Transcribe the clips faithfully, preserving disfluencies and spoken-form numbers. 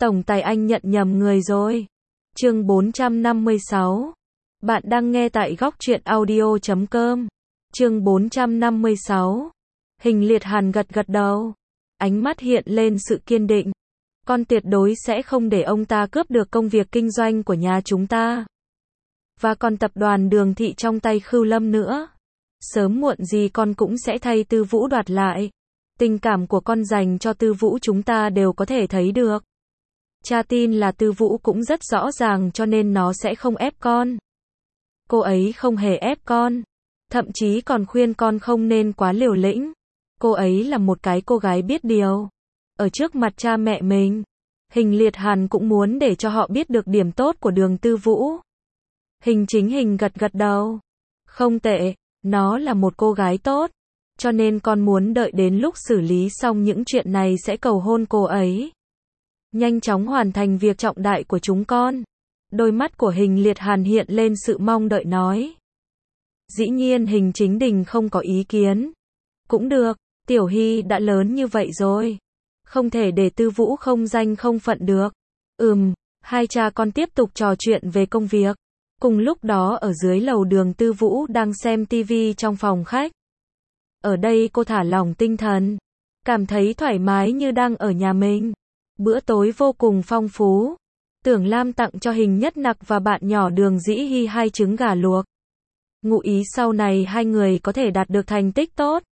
Tổng tài anh nhận nhầm người rồi. Chương bốn trăm năm mươi sáu. Bạn đang nghe tại góc truyện audio chấm com. Chương bốn trăm năm mươi sáu. Hình Liệt Hàn gật gật đầu. Ánh mắt hiện lên sự kiên định. Con tuyệt đối sẽ không để ông ta cướp được công việc kinh doanh của nhà chúng ta. Và còn tập đoàn Đường Thị trong tay Khưu Lâm nữa. Sớm muộn gì con cũng sẽ thay Tư Vũ đoạt lại. Tình cảm của con dành cho Tư Vũ chúng ta đều có thể thấy được. Cha tin là Tư Vũ cũng rất rõ ràng cho nên nó sẽ không ép con. Cô ấy không hề ép con. Thậm chí còn khuyên con không nên quá liều lĩnh. Cô ấy là một cái cô gái biết điều. Ở trước mặt cha mẹ mình, Hình Liệt Hàn cũng muốn để cho họ biết được điểm tốt của Đường Tư Vũ. Hình Chính Hình gật gật đầu. Không tệ, nó là một cô gái tốt. Cho nên con muốn đợi đến lúc xử lý xong những chuyện này sẽ cầu hôn cô ấy. Nhanh chóng hoàn thành việc trọng đại của chúng con. Đôi mắt của Hình Liệt Hàn hiện lên sự mong đợi nói. Dĩ nhiên Hình Chính Đình không có ý kiến. Cũng được, Tiểu Hy đã lớn như vậy rồi. Không thể để Tư Vũ không danh không phận được. Ừm, hai cha con tiếp tục trò chuyện về công việc. Cùng lúc đó ở dưới lầu Đường Tư Vũ đang xem tivi trong phòng khách. Ở đây cô thả lỏng tinh thần. Cảm thấy thoải mái như đang ở nhà mình. Bữa tối vô cùng phong phú. Tưởng Lam tặng cho Hình Nhất Nặc và bạn nhỏ Đường Dĩ Hy hai trứng gà luộc. Ngụ ý sau này hai người có thể đạt được thành tích tốt.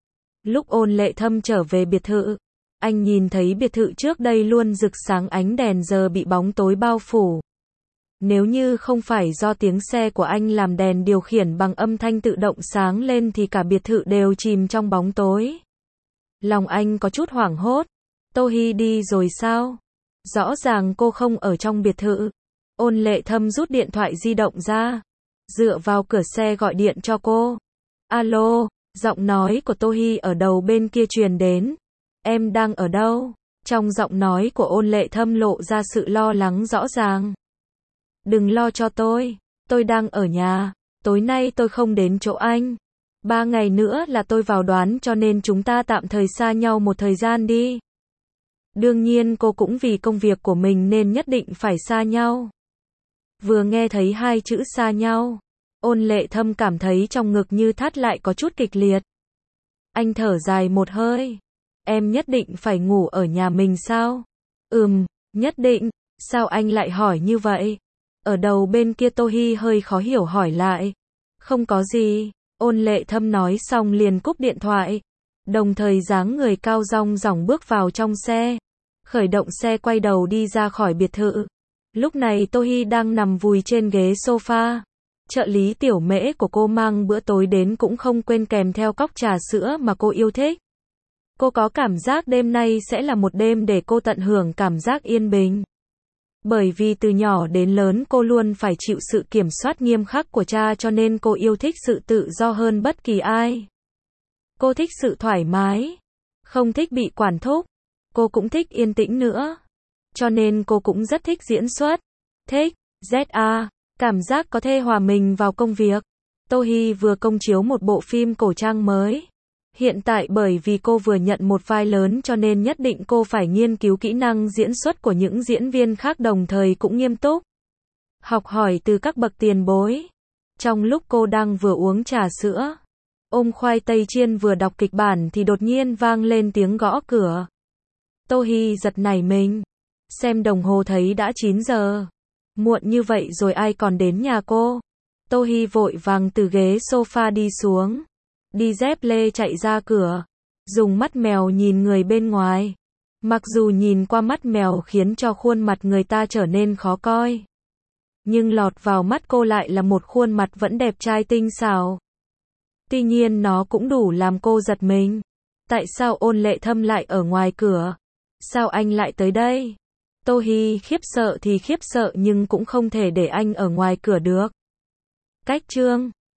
Lúc Ôn Lệ Thâm trở về biệt thự, anh nhìn thấy biệt thự trước đây luôn rực sáng ánh đèn giờ bị bóng tối bao phủ. Nếu như không phải do tiếng xe của anh làm đèn điều khiển bằng âm thanh tự động sáng lên thì cả biệt thự đều chìm trong bóng tối. Lòng anh có chút hoảng hốt. Tô Hy đi rồi sao? Rõ ràng cô không ở trong biệt thự. Ôn Lệ Thâm rút điện thoại di động ra, dựa vào cửa xe gọi điện cho cô. Alo, giọng nói của Tô Hy ở đầu bên kia truyền đến. Em đang ở đâu? Trong giọng nói của Ôn Lệ Thâm lộ ra sự lo lắng rõ ràng. Đừng lo cho tôi, tôi đang ở nhà, tối nay tôi không đến chỗ anh. Ba ngày nữa là tôi vào đoán cho nên chúng ta tạm thời xa nhau một thời gian đi. Đương nhiên cô cũng vì công việc của mình nên nhất định phải xa nhau. Vừa nghe thấy hai chữ xa nhau, Ôn Lệ Thâm cảm thấy trong ngực như thắt lại có chút kịch liệt. Anh thở dài một hơi. Em nhất định phải ngủ ở nhà mình sao? Ừm, nhất định. Sao anh lại hỏi như vậy? Ở đầu bên kia Tô Hy hơi khó hiểu hỏi lại. Không có gì. Ôn Lệ Thâm nói xong liền cúp điện thoại. Đồng thời dáng người cao rong ròng bước vào trong xe. Khởi động xe quay đầu đi ra khỏi biệt thự. Lúc này Tô Hy đang nằm vùi trên ghế sofa. Trợ lý Tiểu Mễ của cô mang bữa tối đến cũng không quên kèm theo cốc trà sữa mà cô yêu thích. Cô có cảm giác đêm nay sẽ là một đêm để cô tận hưởng cảm giác yên bình. Bởi vì từ nhỏ đến lớn cô luôn phải chịu sự kiểm soát nghiêm khắc của cha cho nên cô yêu thích sự tự do hơn bất kỳ ai. Cô thích sự thoải mái, không thích bị quản thúc. Cô cũng thích yên tĩnh nữa. Cho nên cô cũng rất thích diễn xuất. Thích, Z A, cảm giác có thể hòa mình vào công việc. Tô Hy vừa công chiếu một bộ phim cổ trang mới. Hiện tại bởi vì cô vừa nhận một vai lớn cho nên nhất định cô phải nghiên cứu kỹ năng diễn xuất của những diễn viên khác đồng thời cũng nghiêm túc. Học hỏi từ các bậc tiền bối. Trong lúc cô đang vừa uống trà sữa, ôm khoai tây chiên vừa đọc kịch bản thì đột nhiên vang lên tiếng gõ cửa. Tô Hy giật nảy mình. Xem đồng hồ thấy đã chín giờ. Muộn như vậy rồi ai còn đến nhà cô? Tô Hy vội vàng từ ghế sofa đi xuống. Đi dép lê chạy ra cửa. Dùng mắt mèo nhìn người bên ngoài. Mặc dù nhìn qua mắt mèo khiến cho khuôn mặt người ta trở nên khó coi. Nhưng lọt vào mắt cô lại là một khuôn mặt vẫn đẹp trai tinh xảo. Tuy nhiên nó cũng đủ làm cô giật mình. Tại sao Ôn Lệ Thâm lại ở ngoài cửa? Sao anh lại tới đây? Tô Hy khiếp sợ thì khiếp sợ nhưng cũng không thể để anh ở ngoài cửa được. Cách chương